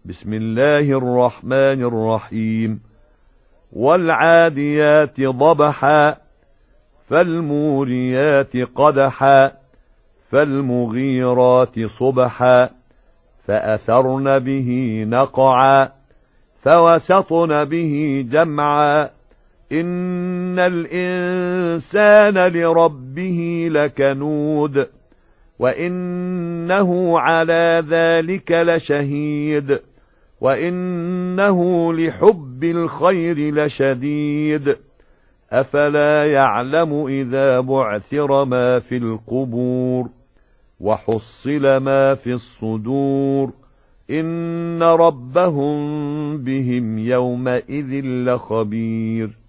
بسم الله الرحمن الرحيم. والعاديات ضبحا فالموريات قدحا فالمغيرات صبحا فأثرن به نقعا فوسطن به جمعا إن الإنسان لربه لكنود وإنه على ذلك لشهيد وإنه لحب الخير لشديد أفلا يعلم إذا بعثر ما في القبور وحصل ما في الصدور إن ربهم بهم يومئذ لخبير.